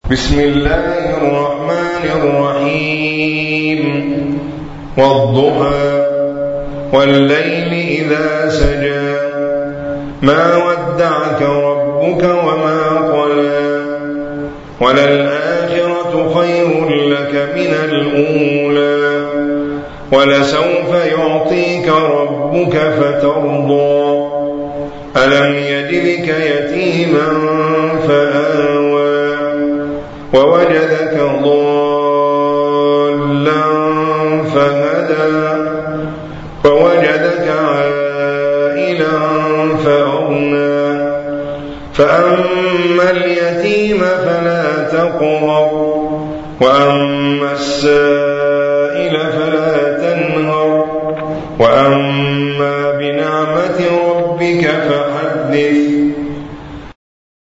بسم الله الرحمن الرحيم والضحى والليل إذا سجى ما ودعك ربك وما قلى وللآخرة خير لك من الأولى ولسوف يعطيك ربك فترضى ألم يجدك يتيما فآوى ووجدك ضالا فهدى ووجدك عائلا فأغنى فأما اليتيم فلا تقهر وأما السائل